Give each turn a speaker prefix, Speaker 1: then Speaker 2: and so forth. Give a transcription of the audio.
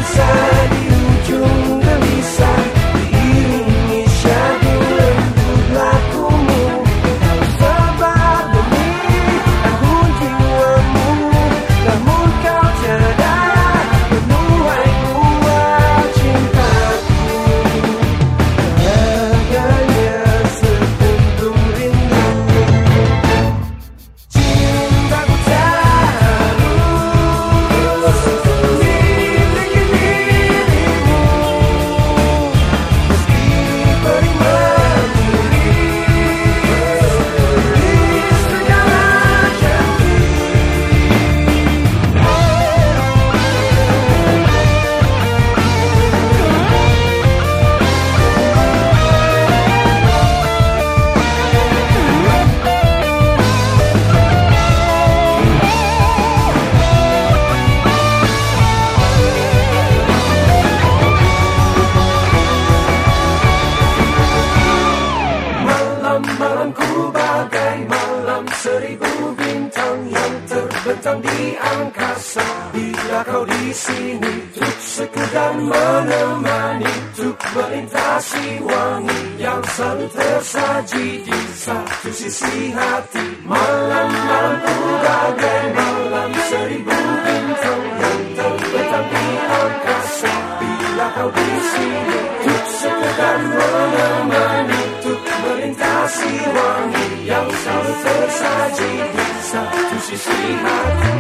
Speaker 1: Malamku bagai malam seribu bintang yang terbentang di angkasa. Bila kau di sini untuk sekedar menemani, untuk melintasi wangi yang selalu tersaji di satu sisi hati. Malam-malamku bagai malam seribu bintang yang terbentang di angkasa. Bila kau di sini untuk sekedar menemani, untuk melintasi wangi yang selalu tersaji di satu sisi hati.